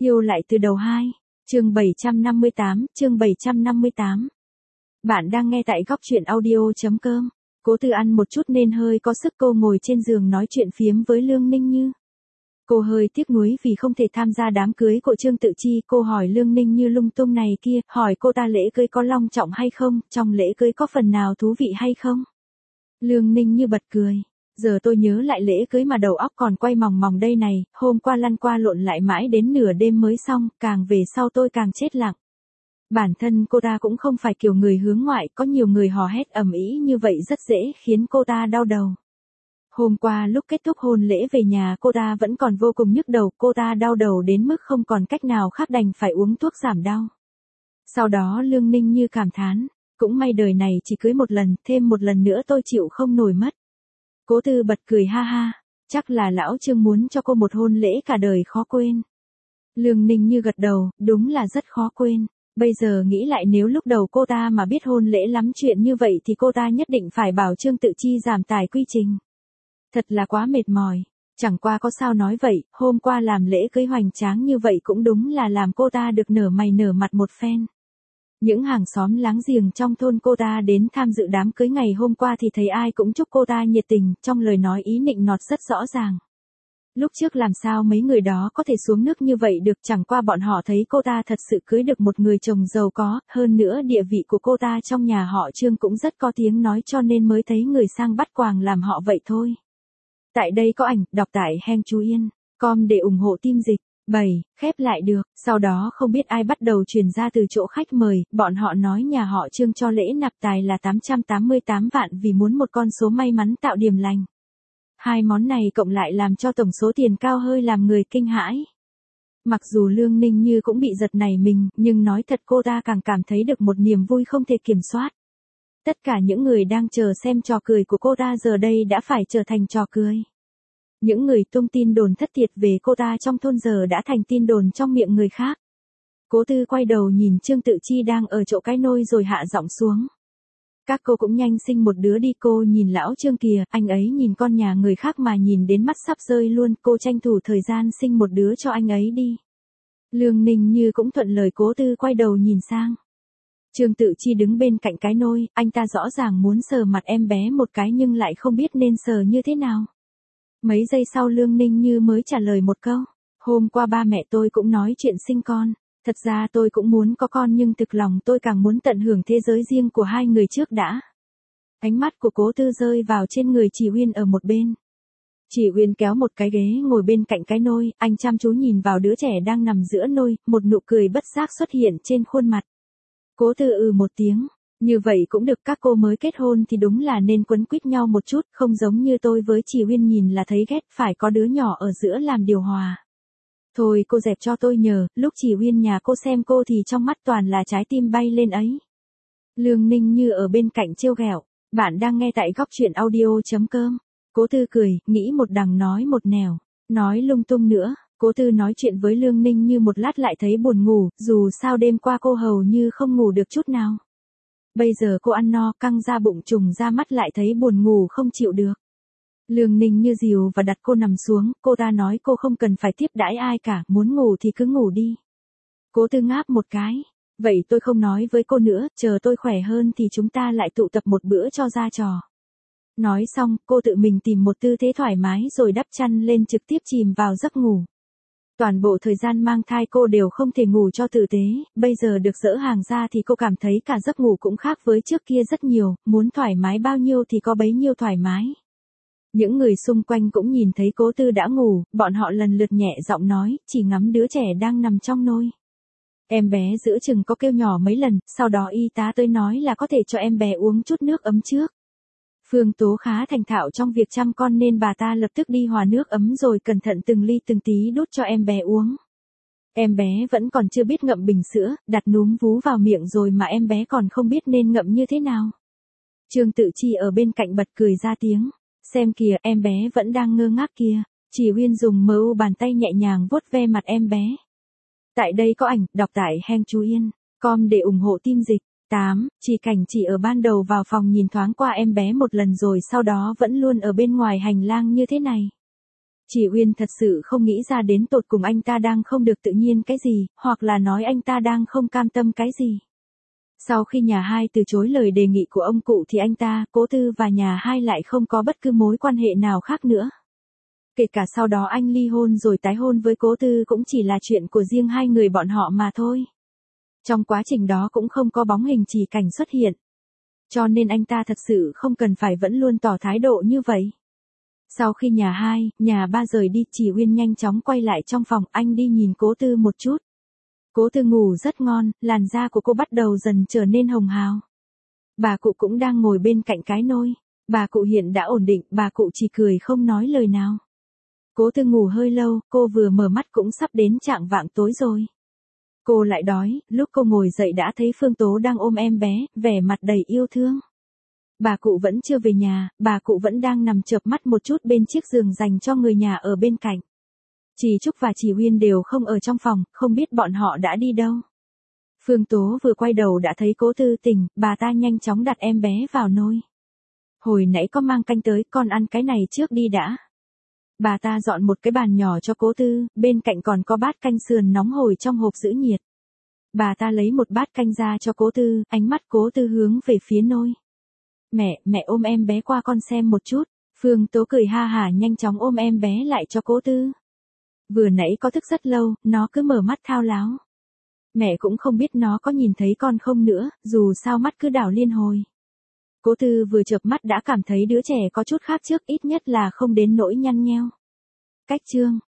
Yêu lại từ đầu 2, chương 758, chương 758. Bạn đang nghe tại góc truyện audio.com. Cố Tư ăn một chút nên hơi có sức, cô ngồi trên giường nói chuyện phiếm với Lương Ninh Như. Cô hơi tiếc nuối vì không thể tham gia đám cưới của Trương Tự Chi, cô hỏi Lương Ninh Như lung tung này kia, hỏi cô ta lễ cưới có long trọng hay không, trong lễ cưới có phần nào thú vị hay không. Lương Ninh Như bật cười. Giờ tôi nhớ lại lễ cưới mà đầu óc còn quay mòng mòng đây này, hôm qua lăn qua lộn lại mãi đến nửa đêm mới xong, càng về sau tôi càng chết lặng. Bản thân cô ta cũng không phải kiểu người hướng ngoại, có nhiều người hò hét ầm ĩ như vậy rất dễ khiến cô ta đau đầu. Hôm qua lúc kết thúc hôn lễ về nhà cô ta vẫn còn vô cùng nhức đầu, cô ta đau đầu đến mức không còn cách nào khác đành phải uống thuốc giảm đau. Sau đó Lương Ninh Như cảm thán, cũng may đời này chỉ cưới một lần, thêm một lần nữa tôi chịu không nổi mất. Cố Tư bật cười ha ha, chắc là lão Trương muốn cho cô một hôn lễ cả đời khó quên. Lương Ninh Như gật đầu, đúng là rất khó quên. Bây giờ nghĩ lại nếu lúc đầu cô ta mà biết hôn lễ lắm chuyện như vậy thì cô ta nhất định phải bảo Trương Tự Chi giảm tải quy trình. Thật là quá mệt mỏi, chẳng qua có sao nói vậy, hôm qua làm lễ cưới hoành tráng như vậy cũng đúng là làm cô ta được nở mày nở mặt một phen. Những hàng xóm láng giềng trong thôn cô ta đến tham dự đám cưới ngày hôm qua thì thấy ai cũng chúc cô ta nhiệt tình, trong lời nói ý nịnh nọt rất rõ ràng. Lúc trước làm sao mấy người đó có thể xuống nước như vậy được, chẳng qua bọn họ thấy cô ta thật sự cưới được một người chồng giàu có, hơn nữa địa vị của cô ta trong nhà họ Trương cũng rất có tiếng nói cho nên mới thấy người sang bắt quàng làm họ vậy thôi. Tại đây có ảnh, đọc tại Heng Chú Yên, com để ủng hộ team dịch. 7. Khép lại được, sau đó không biết ai bắt đầu truyền ra từ chỗ khách mời, bọn họ nói nhà họ Trương cho lễ nạp tài là 888 vạn vì muốn một con số may mắn tạo điểm lành. Hai món này cộng lại làm cho tổng số tiền cao hơi làm người kinh hãi. Mặc dù Lương Ninh Như cũng bị giật nảy mình, nhưng nói thật cô ta càng cảm thấy được một niềm vui không thể kiểm soát. Tất cả những người đang chờ xem trò cười của cô ta giờ đây đã phải trở thành trò cười. Những người tung tin đồn thất thiệt về cô ta trong thôn giờ đã thành tin đồn trong miệng người khác. Cố Tư quay đầu nhìn Trương Tự Chi đang ở chỗ cái nôi rồi hạ giọng xuống. Các cô cũng nhanh sinh một đứa đi, cô nhìn lão Trương kìa, anh ấy nhìn con nhà người khác mà nhìn đến mắt sắp rơi luôn, cô tranh thủ thời gian sinh một đứa cho anh ấy đi. Lương Ninh Như cũng thuận lời Cố Tư quay đầu nhìn sang. Trương Tự Chi đứng bên cạnh cái nôi, anh ta rõ ràng muốn sờ mặt em bé một cái nhưng lại không biết nên sờ như thế nào. Mấy giây sau Lương Ninh Như mới trả lời một câu, hôm qua ba mẹ tôi cũng nói chuyện sinh con, thật ra tôi cũng muốn có con nhưng thực lòng tôi càng muốn tận hưởng thế giới riêng của hai người trước đã. Ánh mắt của Cố Tư rơi vào trên người Chỉ Uyên ở một bên. Chỉ Uyên kéo một cái ghế ngồi bên cạnh cái nôi, anh chăm chú nhìn vào đứa trẻ đang nằm giữa nôi, một nụ cười bất giác xuất hiện trên khuôn mặt. Cố Tư một tiếng. Như vậy cũng được, các cô mới kết hôn thì đúng là nên quấn quýt nhau một chút, không giống như tôi với Chỉ Uyên nhìn là thấy ghét, phải có đứa nhỏ ở giữa làm điều hòa. Thôi cô dẹp cho tôi nhờ, lúc Chỉ Uyên nhà cô xem cô thì trong mắt toàn là trái tim bay lên ấy. Lương Ninh Như ở bên cạnh trêu ghẹo, bạn đang nghe tại góc truyện audio.com. Cố Tư cười, nghĩ một đằng nói một nẻo, nói lung tung nữa. Cố Tư nói chuyện với Lương Ninh Như một lát lại thấy buồn ngủ, dù sao đêm qua cô hầu như không ngủ được chút nào. Bây giờ cô ăn no căng ra bụng trùng ra mắt lại thấy buồn ngủ không chịu được. Lương Ninh Như dìu và đặt cô nằm xuống, cô ta nói cô không cần phải tiếp đãi ai cả, muốn ngủ thì cứ ngủ đi. Cố Tư ngáp một cái, vậy tôi không nói với cô nữa, chờ tôi khỏe hơn thì chúng ta lại tụ tập một bữa cho ra trò. Nói xong, cô tự mình tìm một tư thế thoải mái rồi đắp chăn lên trực tiếp chìm vào giấc ngủ. Toàn bộ thời gian mang thai cô đều không thể ngủ cho tử tế, bây giờ được dỡ hàng ra thì cô cảm thấy cả giấc ngủ cũng khác với trước kia rất nhiều, muốn thoải mái bao nhiêu thì có bấy nhiêu thoải mái. Những người xung quanh cũng nhìn thấy Cố Tư đã ngủ, bọn họ lần lượt nhẹ giọng nói, chỉ ngắm đứa trẻ đang nằm trong nôi. Em bé giữa chừng có kêu nhỏ mấy lần, sau đó y tá tới nói là có thể cho em bé uống chút nước ấm trước. Phương Tố khá thành thạo trong việc chăm con nên bà ta lập tức đi hòa nước ấm rồi cẩn thận từng ly từng tí đút cho em bé uống. Em bé vẫn còn chưa biết ngậm bình sữa, đặt núm vú vào miệng rồi mà em bé còn không biết nên ngậm như thế nào. Trương Tự Chi ở bên cạnh bật cười ra tiếng, xem kìa em bé vẫn đang ngơ ngác kìa. Chỉ Uyên dùng mu bàn tay nhẹ nhàng vuốt ve mặt em bé. Tại đây có ảnh, đọc tại Heng Chú Yên, com để ủng hộ team dịch. 8. Chỉ Cảnh chỉ ở ban đầu vào phòng nhìn thoáng qua em bé một lần rồi sau đó vẫn luôn ở bên ngoài hành lang như thế này. Chỉ Uyên thật sự không nghĩ ra đến tột cùng anh ta đang không được tự nhiên cái gì, hoặc là nói anh ta đang không cam tâm cái gì. Sau khi nhà hai từ chối lời đề nghị của ông cụ thì anh ta, Cố Tư và nhà hai lại không có bất cứ mối quan hệ nào khác nữa. Kể cả sau đó anh ly hôn rồi tái hôn với Cố Tư cũng chỉ là chuyện của riêng hai người bọn họ mà thôi. Trong quá trình đó cũng không có bóng hình Chỉ Cảnh xuất hiện. Cho nên anh ta thật sự không cần phải vẫn luôn tỏ thái độ như vậy. Sau khi nhà hai, nhà ba rời đi, Chỉ Uyên nhanh chóng quay lại trong phòng, anh đi nhìn Cố Tư một chút. Cố Tư ngủ rất ngon, làn da của cô bắt đầu dần trở nên hồng hào. Bà cụ cũng đang ngồi bên cạnh cái nôi. Bà cụ hiện đã ổn định, bà cụ chỉ cười không nói lời nào. Cố Tư ngủ hơi lâu, cô vừa mở mắt cũng sắp đến chạng vạng tối rồi. Cô lại đói, lúc cô ngồi dậy đã thấy Phương Tố đang ôm em bé, vẻ mặt đầy yêu thương. Bà cụ vẫn chưa về nhà, bà cụ vẫn đang nằm chợp mắt một chút bên chiếc giường dành cho người nhà ở bên cạnh. Chị Trúc và chị Uyên đều không ở trong phòng, không biết bọn họ đã đi đâu. Phương Tố vừa quay đầu đã thấy Cố Tư tỉnh, bà ta nhanh chóng đặt em bé vào nôi. Hồi nãy có mang canh tới, con ăn cái này trước đi đã. Bà ta dọn một cái bàn nhỏ cho Cố Tư, bên cạnh còn có bát canh sườn nóng hổi trong hộp giữ nhiệt. Bà ta lấy một bát canh ra cho Cố Tư, ánh mắt Cố Tư hướng về phía nôi. Mẹ ôm em bé qua con xem một chút. Phương Tố cười ha hả nhanh chóng ôm em bé lại cho Cố Tư. Vừa nãy có thức rất lâu, nó cứ mở mắt thao láo. Mẹ cũng không biết nó có nhìn thấy con không nữa, dù sao mắt cứ đảo liên hồi. Cố Tư vừa chợp mắt đã cảm thấy đứa trẻ có chút khác trước, ít nhất là không đến nỗi nhăn nheo. Cách chương